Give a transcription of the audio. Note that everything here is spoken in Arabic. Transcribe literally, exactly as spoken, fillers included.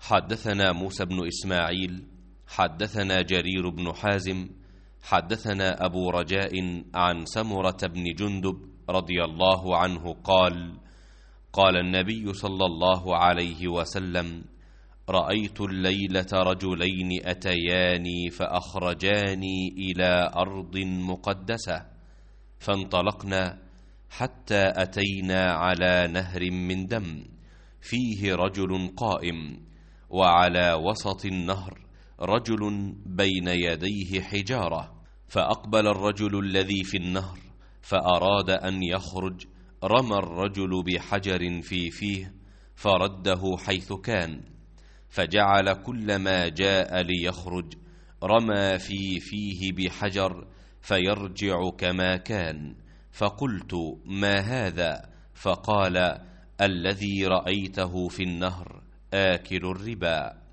حدثنا موسى بن إسماعيل حدثنا جرير بن حازم حدثنا أبو رجاء عن سمرة بن جندب رضي الله عنه قال: قال النبي صلى الله عليه وسلم: رأيت الليلة رجلين أتياني فأخرجاني إلى أرض مقدسة، فانطلقنا حتى أتينا على نهر من دم فيه رجل قائم، وعلى وسط النهر رجل بين يديه حجارة، فأقبل الرجل الذي في النهر فأراد أن يخرج، رمى الرجل بحجر في فيه فرده حيث كان، فجعل كلما جاء ليخرج رمى في فيه بحجر فيرجع كما كان، فقلت: ما هذا؟ فقال: الذي رأيته في النهر آكل الربا.